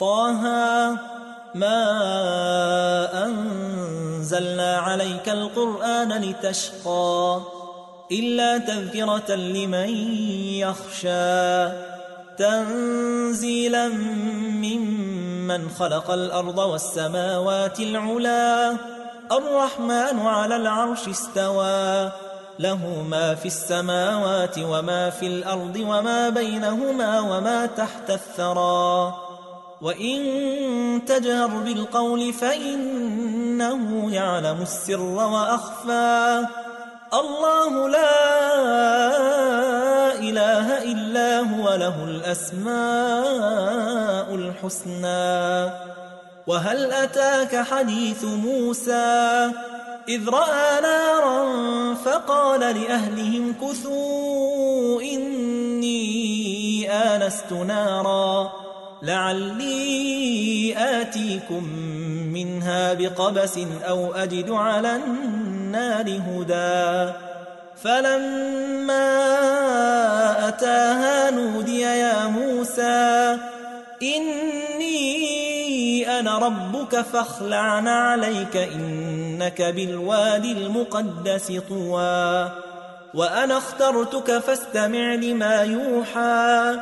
طه ما أنزلنا عليك القرآن لتشقى إلا تذكرة لمن يخشى تنزيلا ممن خلق الأرض والسماوات العلا الرحمن على العرش استوى له ما في السماوات وما في الأرض وما بينهما وما تحت الثرى وإن تجهر بالقول فإنه يعلم السر وأخفى الله لا إله إلا هو له الأسماء الحسنى وهل أتاك حديث موسى إذ رأى نارا فقال لأهلهم كثوا إني آنست نارا لعلي آتيكم منها بقبس أو أجد على النار هدى فلما أتاها نودي يا موسى إني أنا ربك فاخلع عليك إنك بالوادي المقدس طوى وأنا اخترتك فاستمع لما يوحى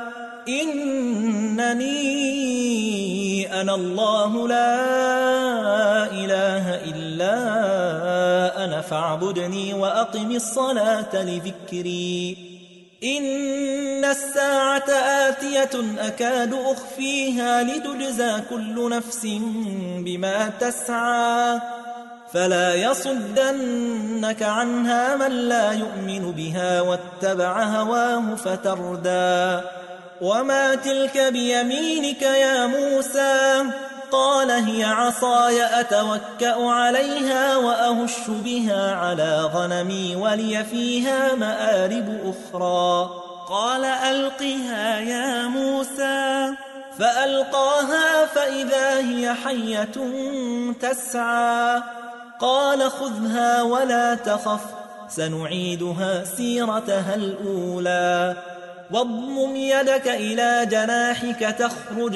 إنني أنا الله لا إله إلا أنا فاعبدني وأقم الصلاة لذكري إن الساعة آتية أكاد أخفيها لتجزى كل نفس بما تسعى فلا يصدنك عنها من لا يؤمن بها واتبع هواه فتردى وما تلك بيمينك يا موسى قال هي عصاي أتوكأ عليها وأهش بها على غنمي ولي فيها مآرب أخرى قال ألقها يا موسى فألقاها فإذا هي حية تسعى قال خذها ولا تخف سنعيدها سيرتها الأولى واضمم يدك إلى جناحك تخرج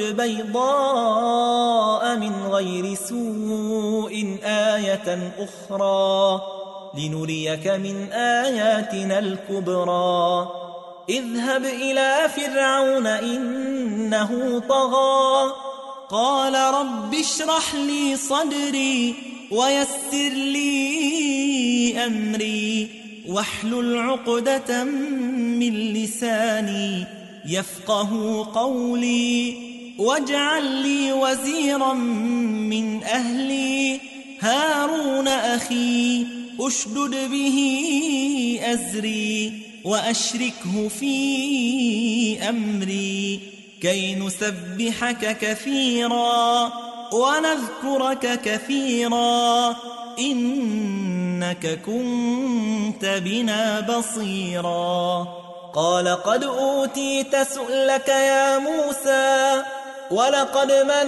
بيضاء من غير سوء آية أخرى لنريك من آياتنا الكبرى اذهب إلى فرعون إنه طغى قال رب اشرح لي صدري ويسر لي أمري واحلل عقدة من لساني يفقه قولي واجعل لي وزيرا من أهلي هارون أخي أشدد به أزري وأشركه في أمري كي نسبحك كثيرا ونذكرك كثيرا إنك كنت بنا بصيرا قال قد أوتيت سؤلك يا موسى ولقد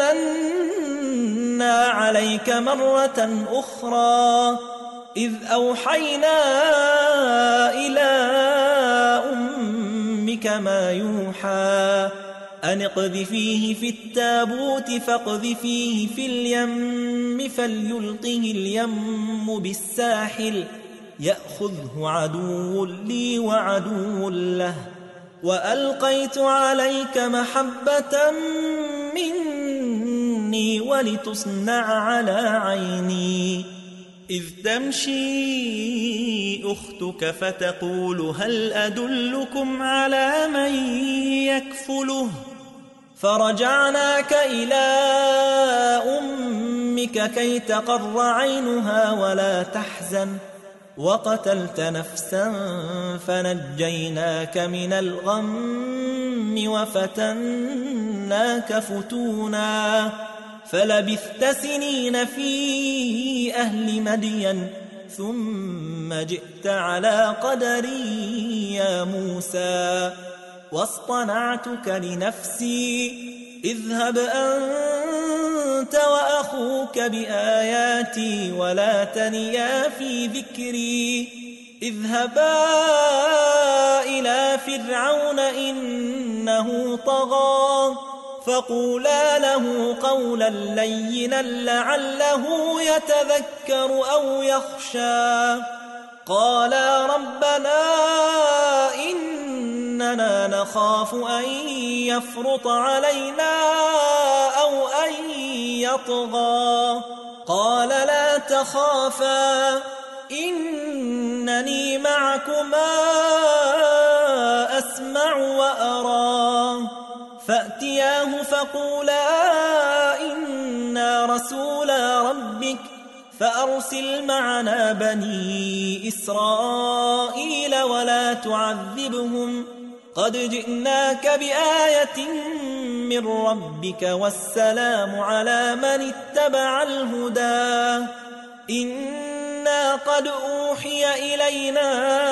مننا عليك مرة أخرى إذ أوحينا إلى أمك ما يوحى أن اقذفيه في التابوت فاقذفيه في اليم فليلقه اليم بالساحل يأخذه عدو لي وعدو له وألقيت عليك محبة مني ولتصنع على عيني إذ تمشي أختك فتقول هل أدلكم على من يكفله فرجعناك إلى أمك كي تقر عينها ولا تحزن وقتلت نفسا فنجيناك من الغم وفتناك فتونا فلبثت سنين في أهل مدين ثم جئت على قدري يا موسى واصطنعتك لنفسي اذهب أنت وأخوك بآياتي ولا تنيا في ذكري اذهبا إلى فرعون إنه طغى فقولا له قولا لينا لعله يتذكر أو يخشى. قالا ربنا إننا نخاف أن يفرط علينا أو أن يطغى. قال لا تخافا إنني معكما أسمع وأرى. فأتياه فقولا إنا رسولا ربك فأرسل معنا بني إسرائيل ولا تعذبهم قد جئناك بآية من ربك والسلام على من اتبع الهدى. إنا قد أوحي إلينا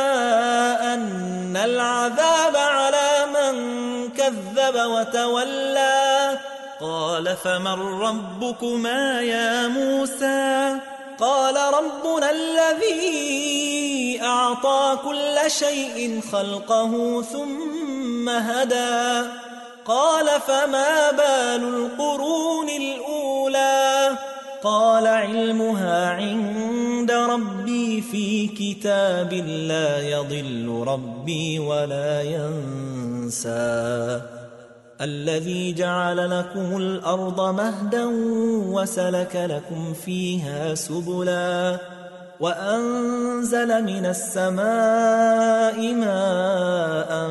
أن العذاب على من كذب وتولى. قال فمن ربكما يا موسى؟ قال ربنا الذي أعطى كل شيء خلقه ثم هدى. قال فما بال القرون الأولى؟ قال علمها عند ربي في كتاب لا يضل ربي ولا ينسى. الذي جعل لكم الأرض مهدا وسلك لكم فيها سبلا وأنزل من السماء ماء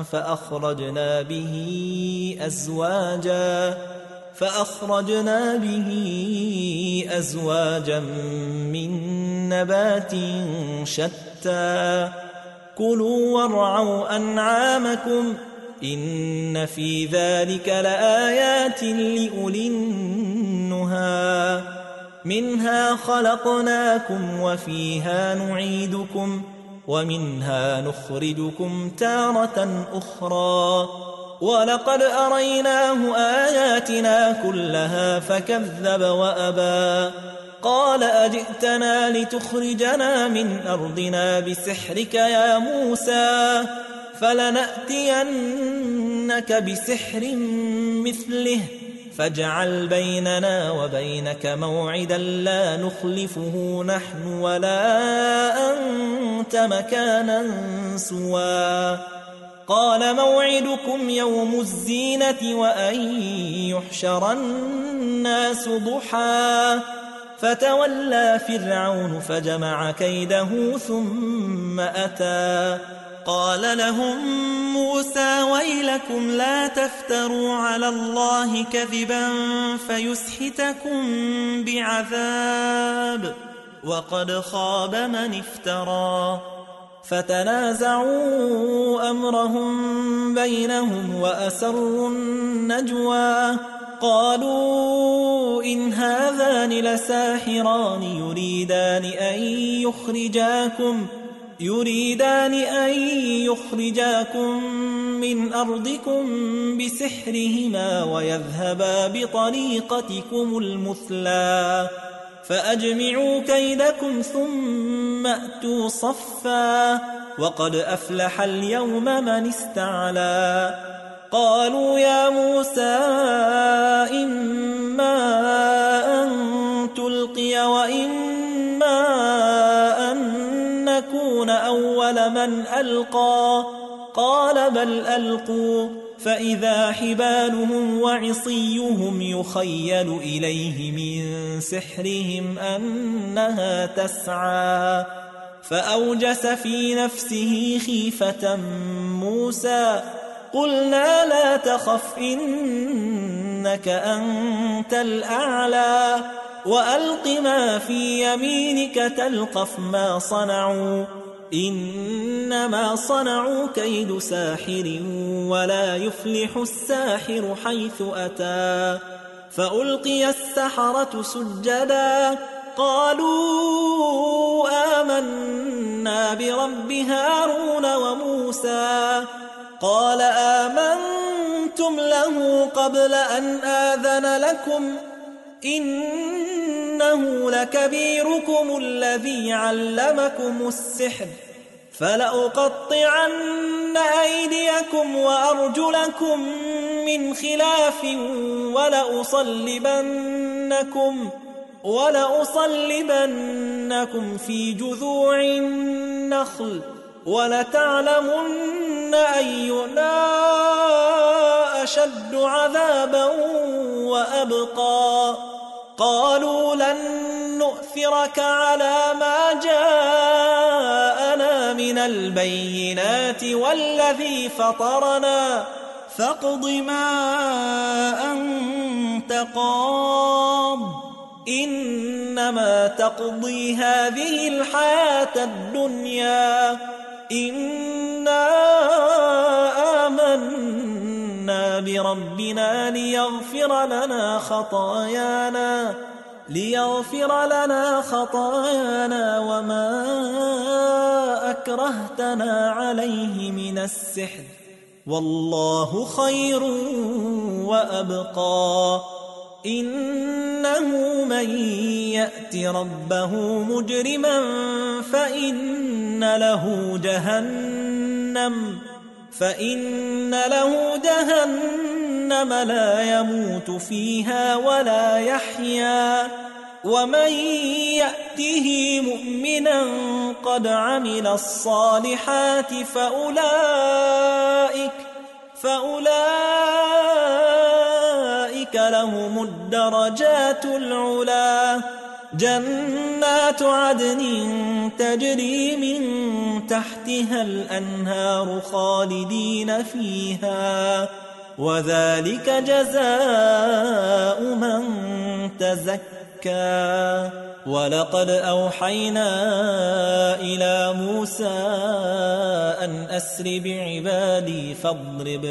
فأخرجنا به أزواجا من نبات شتى. كلوا وارعوا أنعامكم إن في ذلك لآيات لأولي النهى. منها خلقناكم وفيها نعيدكم ومنها نخرجكم تارة أخرى. ولقد أريناه آياتنا كلها فكذب وأبى. قال أجئتنا لتخرجنا من أرضنا بسحرك يا موسى؟ فلنأتينك بسحر مثله فاجعل بيننا وبينك موعدا لا نخلفه نحن ولا أنت مكانا سوى. قال موعدكم يوم الزينة وأن يحشر الناس ضحى. فتولى فرعون فجمع كيده ثم أتى. قال لهم موسى ويلكم لا تفتروا على الله كذبا فيسحتكم بعذاب وقد خاب من افترى. فتنازعوا أمرهم بينهم وأسروا النجوى. قالوا إن هذان لساحران يريدان أن يخرجاكم من أرضكم بسحرهما ويذهبا بطريقتكم المثلى. فأجمعوا كيدكم ثم أتوا صفا وقد أفلح اليوم من استعلى. قالوا يا موسى إما أن تلقي وإما أن نكون أول من ألقى. قال بل ألقوا فإذا حبالهم وعصيهم يخيل إليه من سحرهم أنها تسعى. فأوجس في نفسه خيفة موسى. قلنا لا تخف إنك أنت الأعلى وألق ما في يمينك تلقف ما صنعوا إنما صنعوا كيد ساحر ولا يفلح الساحر حيث أتى. فألقي السحرة سجدا قالوا آمنا برب هارون وموسى. قال آمنتم له قبل أن آذن لكم إنه لكبيركم الذي علمكم السحر فلأقطعن أيديكم وأرجلكم من خلاف ولأصلبنكم في جذوع النخل ولتعلمن أينا أشد عذابا وأبقى قالوا لن نؤثرك على ما جاءنا من البينات والذي فطرنا فاقض ما أنت قاض إنما تقضي هذه الحياة الدنيا إنا آمنا بربنا ليغفر لنا خطايانا وما أكرهتنا عليه من السحر والله خير وأبقى إنه من يأت ربه مجرما فإن له جهنم لا يموت فيها ولا يحيا ومن يأته مؤمنا قد عمل الصالحات فأولئك لهم الدرجات العلا جنات عدن تجري من تحتها الأنهار خالدين فيها وذلك جزاء من تزكى ولقد أوحينا إلى موسى أن أسر بعبادي فاضرب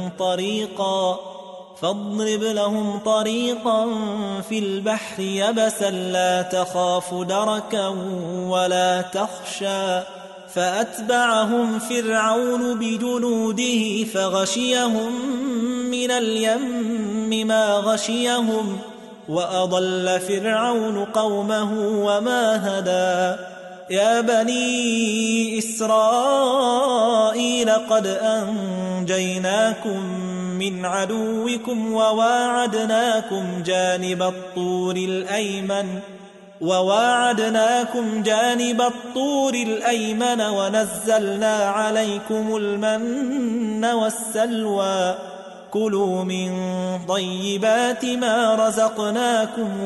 لهم طريقا في البحر يبسا لا تخاف دركا ولا تخشى فأتبعهم فرعون بجنوده فغشيهم من اليم ما غشيهم وأضل فرعون قومه وما هدى يا بني إسرائيل قد أنجيناكم من عدوكم وواعدناكم جانب الطور الأيمن ونزلنا عليكم المن والسلوى كلوا من طيبات ما رزقناكم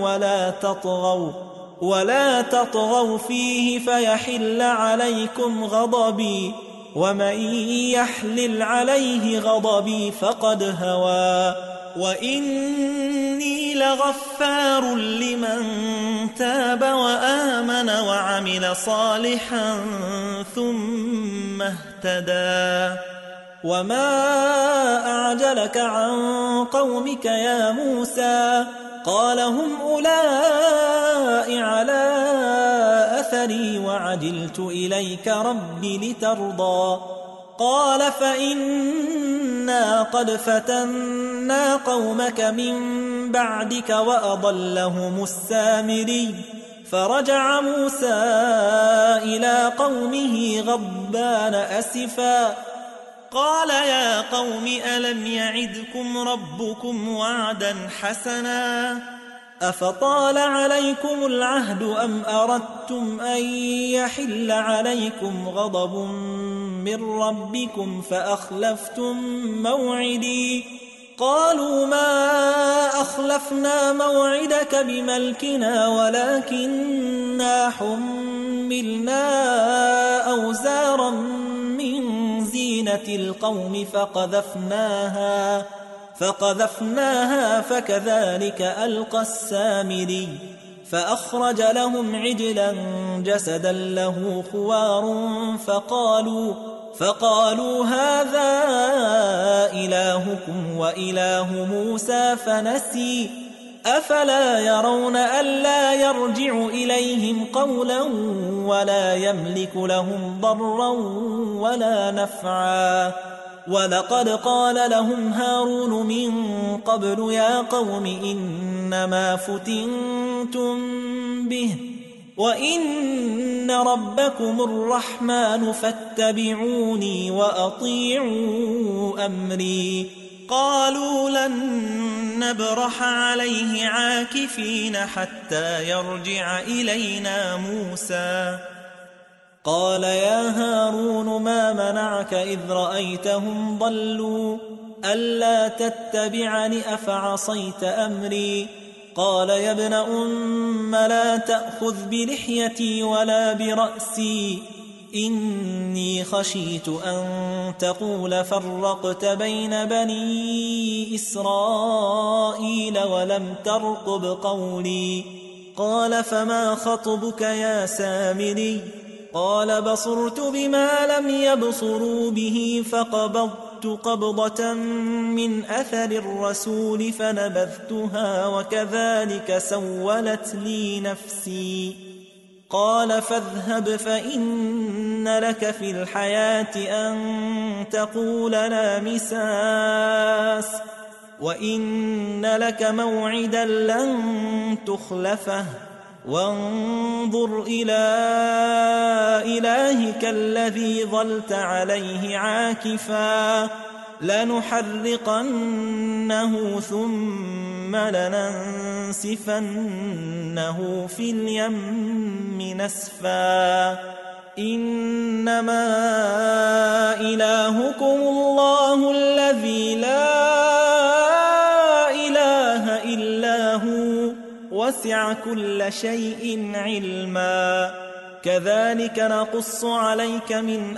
ولا تطغوا فيه فيحل عليكم غضبي ومن يحلل عليه غضبي فقد هوى وإني لغفار لمن تاب وآمن وعمل صالحا ثم اهتدى وما أعجلك عن قومك يا موسى قال هم أولئك على أثري وعجلت إليك رب لترضى قال فإنا قد فتنا قومك من بعدك وأضلهم السامري فرجع موسى إلى قومه غضبان أسفا قال يا قوم ألم يعدكم ربكم وعدا حسنا أفطال عليكم العهد أم أردتم أن يحل عليكم غضب من ربكم فأخلفتم موعدي قالوا ما أخلفنا موعدك بملكنا ولكننا حملنا أوزارا من زينة القوم فقذفناها فكذلك ألقى السامري فأخرج لهم عجلا جسدا له خوار فقالوا هذا إلهكم وإله موسى فنسي أفلا يرون ألا يرجع إليهم قولا ولا يملك لهم ضرا ولا نفعا ولقد قال لهم هارون من قبل يا قوم إنما فتنتم به وإن ربكم الرحمن فاتبعوني وأطيعوا أمري قالوا لن نبرح عليه عاكفين حتى يرجع إلينا موسى قال يا هارون ما منعك إذ رأيتهم ضلوا ألا تتبعني أفعصيت أمري قال يا ابن أم لا تأخذ بلحيتي ولا برأسي إني خشيت أن تقول فرقت بين بني إسرائيل ولم ترقب قولي قال فما خطبك يا سامري قال بصرت بما لم يبصروا به فقبضت قبضة من أثر الرسول فنبذتها وكذلك سولت لي نفسي قال فاذهب فإن لك في الحياة أن تقول لا مساس وإن لك موعدا لن تخلفه وانظر إلى إلهك الذي ظلت عليه عاكفا لنحرقنه ثم لننسفنه في اليم نسفا إنما إلهكم الله الذي لا إله إلا هو وسع كل شيء علما كذلك نقص عليك من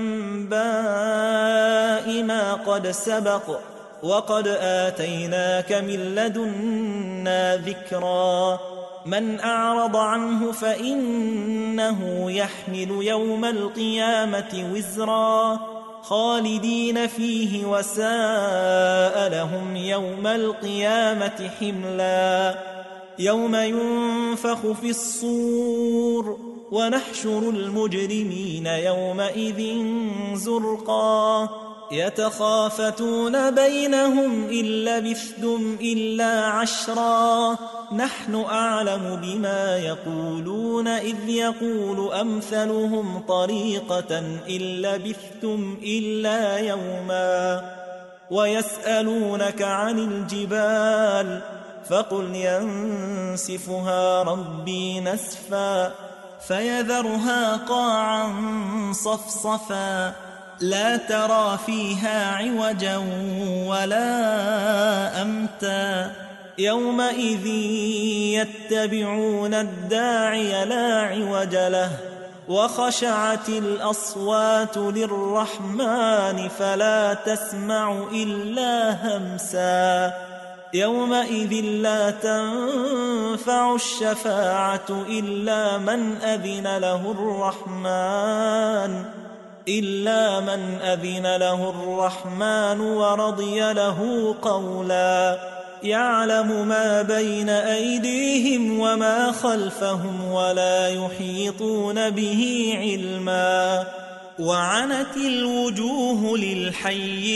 أنباء ما قد سبق وقد آتيناك من لدنا ذكرا من أعرض عنه فإنه يحمل يوم القيامة وزرا خالدين فيه وساء لهم يوم القيامة حملا يوم ينفخ في الصور ونحشر المجرمين يومئذ زرقا يتخافتون بينهم إن لبثتم إلا عشرا نحن أعلم بما يقولون إذ يقول أمثلهم طريقة إن لبثتم إلا يوما ويسألونك عن الجبال فقل ينسفها ربي نسفا فيذرها قاعا صفصفا لا ترى فيها عوجا ولا أمتا يومئذ يتبعون الداعي لا عوج له وخشعت الأصوات للرحمن فلا تسمع إلا همسا يومئذ لا تنفع الشفاعة إلا من أذن له الرحمن ورضي له قولا يعلم ما بين أيديهم وما خلفهم ولا يحيطون به علما وعنت الوجوه للحي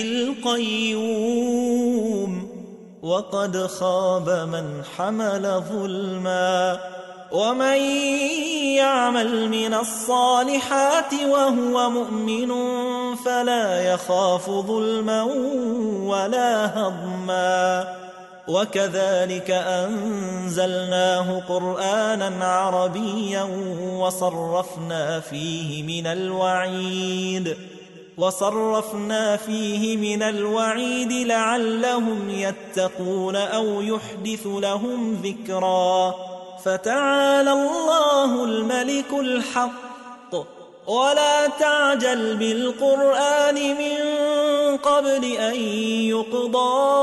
القيوم وقد خاب من حمل ظلما ومن يعمل من الصالحات وهو مؤمن فلا يخاف ظلما ولا هضما وكذلك أنزلناه قرآنا عربيا وصرفنا فيه من الوعيد لعلهم يتقون أو يحدث لهم ذكرا فتعالى الله الملك الحق ولا تعجل بالقرآن من قبل أن يقضى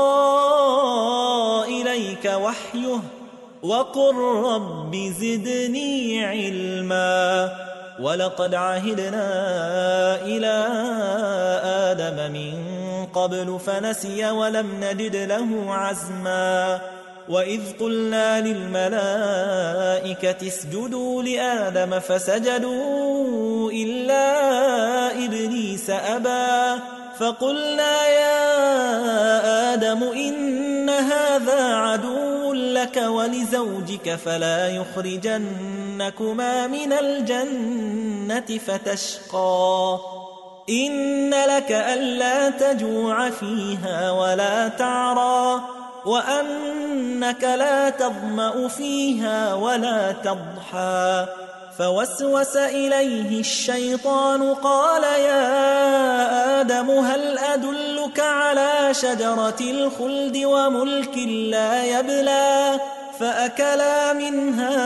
إليك وحيه وقل رب زدني علما ولقد عهدنا إلى آدم من قبل فنسي ولم نجد له عزما وإذ قلنا للملائكة اسجدوا لآدم فسجدوا إلا إبليس أبى فقلنا يا آدم إن هذا عدو لك ولزوجك فلا يخرجنكما من الجنة فتشقى إن لك ألا تجوع فيها ولا تعرى وأنك لا تظمأ فيها ولا تضحى فوسوس إليه الشيطان قال يا آدم هل أدلك على شجرة الخلد وملك لا يبلى فأكلا منها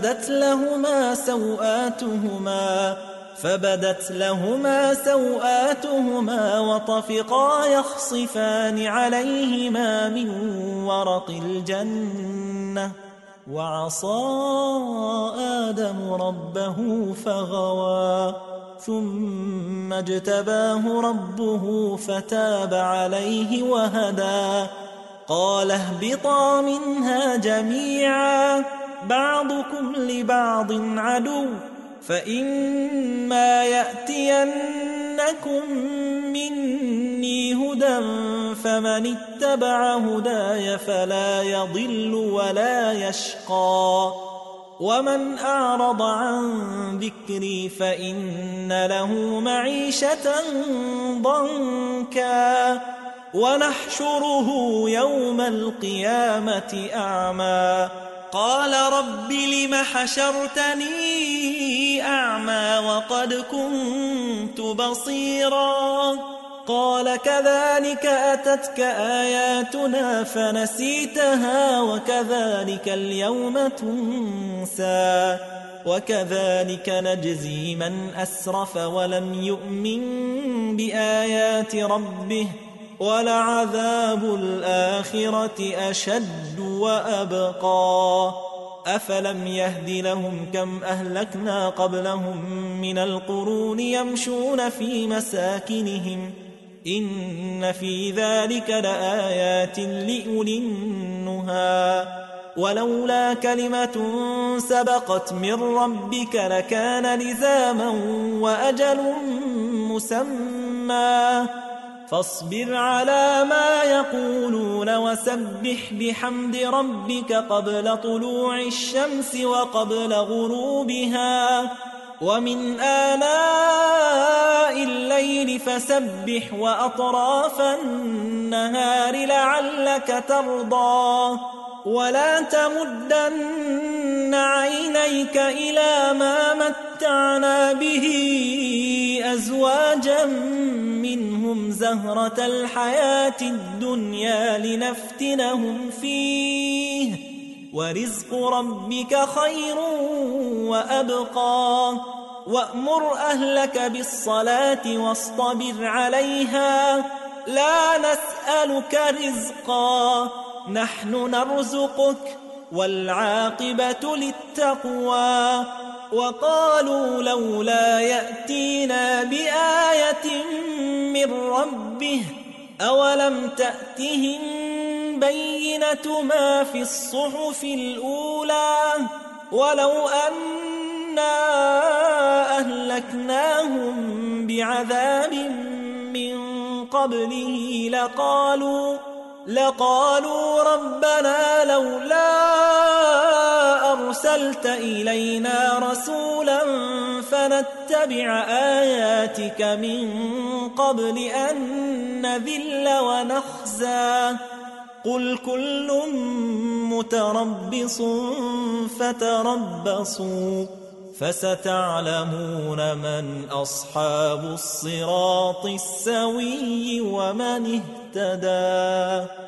فبدت لهما سوآتهما وطفقا يخصفان عليهما من ورق الجنة وعصى آدم ربه فغوى ثم اجتباه ربه فتاب عليه وهدى قال اهبطا منها جميعا بعضكم لبعض عدو فإما يأتينكم مني هدى فمن اتبع هداي فلا يضل ولا يشقى ومن أعرض عن ذكري فإن له معيشة ضنكا ونحشره يوم القيامة أعمى قال رب لم حشرتني أعمى وقد كنت بصيرا قال كذلك أتتك آياتنا فنسيتها وكذلك اليوم تنسى وكذلك نجزي من أسرف ولم يؤمن بآيات ربه ولعذاب الآخرة أشد وأبقى أفلم يهد لهم كم أهلكنا قبلهم من القرون يمشون في مساكنهم إن في ذلك لآيات لأولي النهى ولولا كلمة سبقت من ربك لكان لزاما وأجل مسمى فاصبر على ما يقولون وسبح بحمد ربك قبل طلوع الشمس وقبل غروبها ومن آناء الليل فسبح وأطراف النهار لعلك ترضى ولا تمدن عينيك إلى ما متعنا به أزواجا منهم زهرة الحياة الدنيا لنفتنهم فيه ورزق ربك خير وأبقى وأمر أهلك بالصلاة واصطبر عليها لا نسألك رزقا نحن نرزقك والعاقبة للتقوى وقالوا لولا يأتينا بآية من ربه أولم تأتهم بينة ما في الصحف الأولى ولو أنا أهلكناهم بعذاب من قبله لقالوا ربنا لولا أرسلت إلينا رسولا فنتبع آياتك من قبل أن نذل ونخزى قل كل متربص فتربصوا فستعلمون من أصحاب الصراط السوي ومن اهتدى